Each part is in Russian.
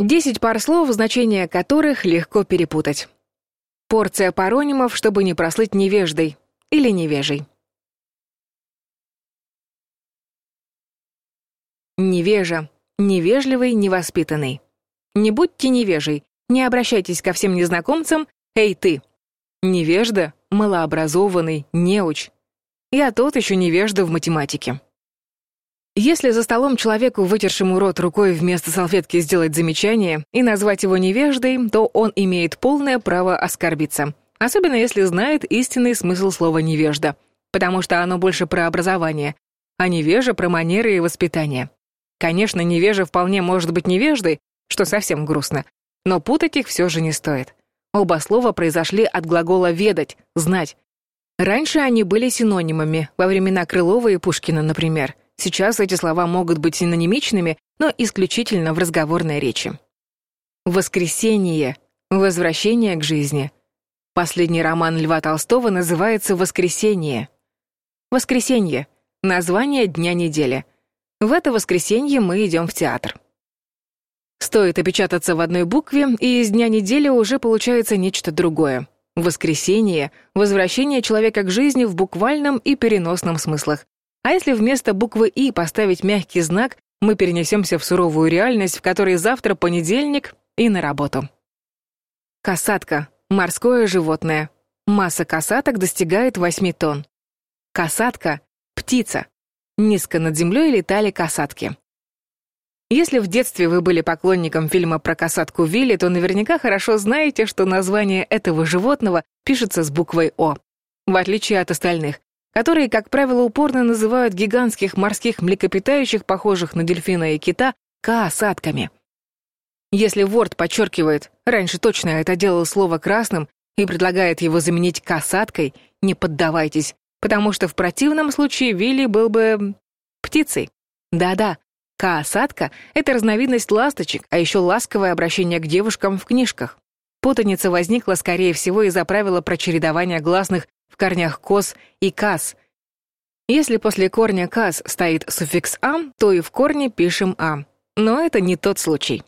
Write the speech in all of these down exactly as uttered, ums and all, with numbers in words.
Десять пар слов, значения которых легко перепутать. Порция паронимов, чтобы не прослыть невеждой или невежей. Невежа. Невежливый, невоспитанный. Не будьте невежей, не обращайтесь ко всем незнакомцам «Эй, ты!» Невежда, малообразованный, неуч. Я тот еще невежда в математике. Если за столом человеку, вытершему рот рукой вместо салфетки, сделать замечание и назвать его невеждой, то он имеет полное право оскорбиться. Особенно если знает истинный смысл слова «невежда», потому что оно больше про образование, а невежа про манеры и воспитание. Конечно, невежа вполне может быть невеждой, что совсем грустно, но путать их все же не стоит. Оба слова произошли от глагола «ведать», «знать». Раньше они были синонимами, во времена Крылова и Пушкина, например. Сейчас эти слова могут быть синонимичными, но исключительно в разговорной речи. Воскресение. Возвращение к жизни. Последний роман Льва Толстого называется «Воскресение». Воскресенье. Название дня недели. В это воскресенье мы идем в театр. Стоит опечататься в одной букве, и из дня недели уже получается нечто другое. Воскресение — возвращение человека к жизни в буквальном и переносном смыслах. А если вместо буквы «и» поставить мягкий знак, мы перенесемся в суровую реальность, в которой завтра понедельник и на работу. Касатка — морское животное. Масса касаток достигает восьми тонн. Касатка — птица. Низко над землей летали касатки. Если в детстве вы были поклонником фильма про касатку Вилли, то наверняка хорошо знаете, что название этого животного пишется с буквой «О», в отличие от остальных, которые, как правило, упорно называют гигантских морских млекопитающих, похожих на дельфина и кита, касатками. Если Word подчеркивает, раньше точно это делал слово красным, и предлагает его заменить касаткой, не поддавайтесь, потому что в противном случае Вилли был бы птицей. Да-да, касатка — это разновидность ласточек, а еще ласковое обращение к девушкам в книжках. Путаница возникла, скорее всего, из-за правила про чередование гласных в корнях «кос» и «кас». Если после корня «кас» стоит суффикс «ам», то и в корне пишем «ам». Но это не тот случай.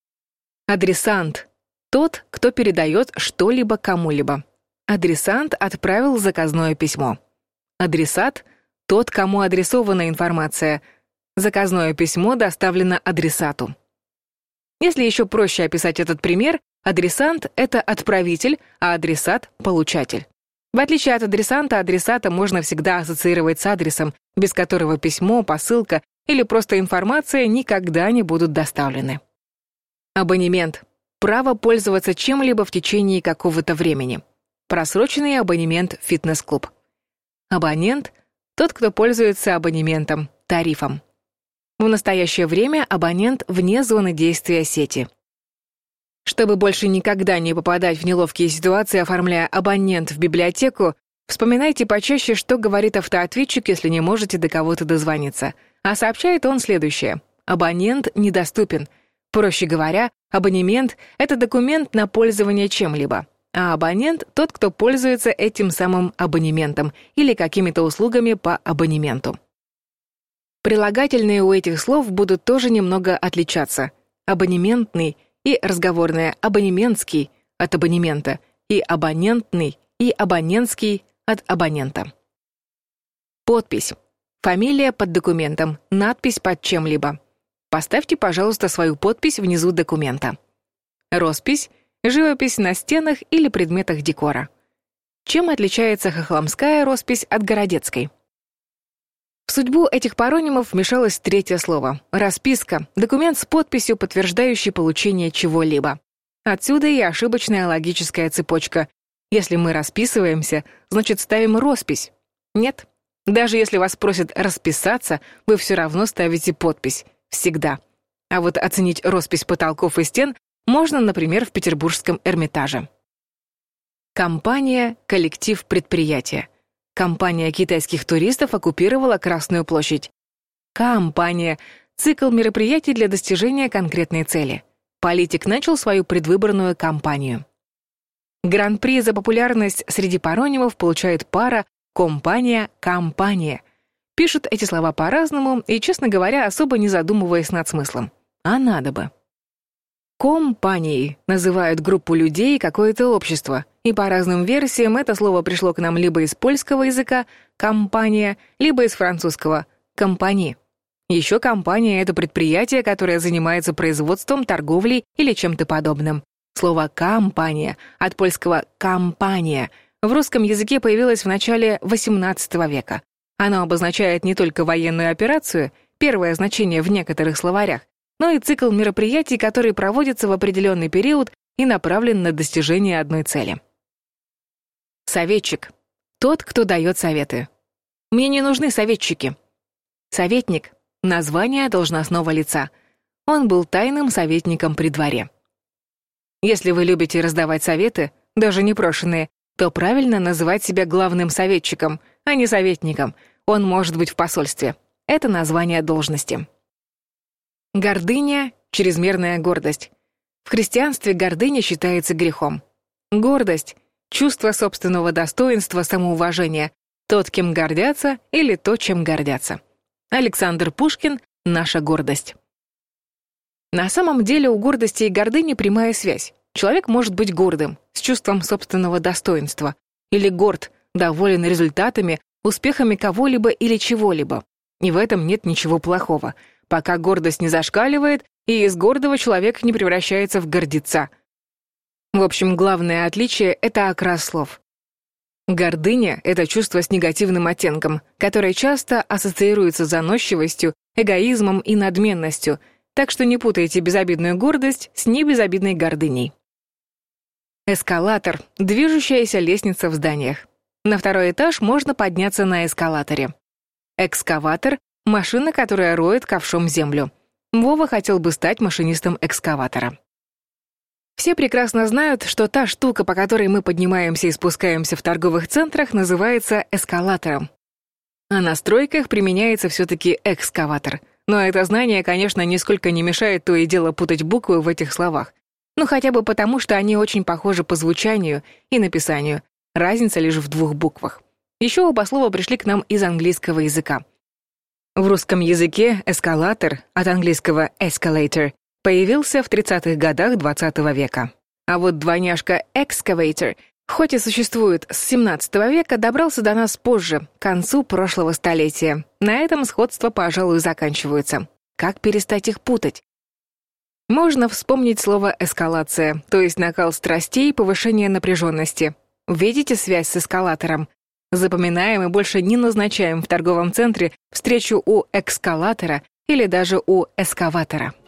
Адресант — тот, кто передает что-либо кому-либо. Адресант отправил заказное письмо. Адресат — тот, кому адресована информация. Заказное письмо доставлено адресату. Если еще проще описать этот пример, адресант — это отправитель, а адресат — получатель. В отличие от адресанта, адресата можно всегда ассоциировать с адресом, без которого письмо, посылка или просто информация никогда не будут доставлены. Абонемент — право пользоваться чем-либо в течение какого-то времени. Просроченный абонемент в фитнес-клуб. Абонент — тот, кто пользуется абонементом, тарифом. В настоящее время абонент вне зоны действия сети. Чтобы больше никогда не попадать в неловкие ситуации, оформляя абонент в библиотеку, вспоминайте почаще, что говорит автоответчик, если не можете до кого-то дозвониться. А сообщает он следующее. Абонент недоступен. Проще говоря, абонемент — это документ на пользование чем-либо. А абонент — тот, кто пользуется этим самым абонементом или какими-то услугами по абонементу. Прилагательные у этих слов будут тоже немного отличаться. Абонементный и разговорное абонементский от абонемента, и абонентный, и абонентский от абонента. Подпись. Фамилия под документом, надпись под чем-либо. Поставьте, пожалуйста, свою подпись внизу документа. Роспись — живопись на стенах или предметах декора. Чем отличается хохломская роспись от городецкой? В судьбу этих паронимов вмешалось третье слово — расписка, документ с подписью, подтверждающий получение чего-либо. Отсюда и ошибочная логическая цепочка. Если мы расписываемся, значит, ставим роспись. Нет. Даже если вас просят расписаться, вы все равно ставите подпись. Всегда. А вот оценить роспись потолков и стен можно, например, в Петербургском Эрмитаже. Компания, коллектив, предприятие. Компания китайских туристов оккупировала Красную площадь. Кампания — цикл мероприятий для достижения конкретной цели. Политик начал свою предвыборную кампанию. Гран-при за популярность среди паронимов получает пара компания, кампания. Пишут эти слова по-разному и, честно говоря, особо не задумываясь над смыслом. А надо бы. Компанией называют группу людей, какое-то общество, и по разным версиям это слово пришло к нам либо из польского языка «компания», либо из французского «компани». Еще компания — это предприятие, которое занимается производством, торговлей или чем-то подобным. Слово «компания» от польского «компания» в русском языке появилось в начале восемнадцатого века. Оно обозначает не только военную операцию, первое значение в некоторых словарях, но и цикл мероприятий, которые проводятся в определенный период и направлен на достижение одной цели. Советчик. Тот, кто дает советы. Мне не нужны советчики. Советник — название должностного лица. Он был тайным советником при дворе. Если вы любите раздавать советы, даже непрошенные, то правильно называть себя главным советчиком, а не советником. Он может быть в посольстве. Это название должности. Гордыня — чрезмерная гордость. В христианстве гордыня считается грехом. Гордость — чувство собственного достоинства, самоуважения, тот, кем гордятся, или то, чем гордятся. Александр Пушкин — наша гордость. На самом деле у гордости и гордыни прямая связь. Человек может быть гордым, с чувством собственного достоинства, или горд, доволен результатами, успехами кого-либо или чего-либо. И в этом нет ничего плохого, пока гордость не зашкаливает, и из гордого человек не превращается в гордеца. В общем, главное отличие — это окрас слов. Гордыня — это чувство с негативным оттенком, которое часто ассоциируется с заносчивостью, эгоизмом и надменностью, так что не путайте безобидную гордость с небезобидной гордыней. Эскалатор — движущаяся лестница в зданиях. На второй этаж можно подняться на эскалаторе. Экскаватор — машина, которая роет ковшом землю. Вова хотел бы стать машинистом экскаватора. Все прекрасно знают, что та штука, по которой мы поднимаемся и спускаемся в торговых центрах, называется эскалатором. А на стройках применяется все-таки экскаватор. Но это знание, конечно, нисколько не мешает то и дело путать буквы в этих словах. Ну хотя бы потому, что они очень похожи по звучанию и написанию. Разница лишь в двух буквах. Еще оба слова пришли к нам из английского языка. В русском языке эскалатор, от английского escalator, появился в тридцатых годах двадцатого века. А вот двойняшка excavator, хоть и существует с семнадцатого века, добрался до нас позже, к концу прошлого столетия. На этом сходства, пожалуй, заканчиваются. Как перестать их путать? Можно вспомнить слово «эскалация», то есть накал страстей и повышение напряженности. Видите связь с эскалатором? Запоминаем и больше не назначаем в торговом центре встречу у экскалатора или даже у эскаватора.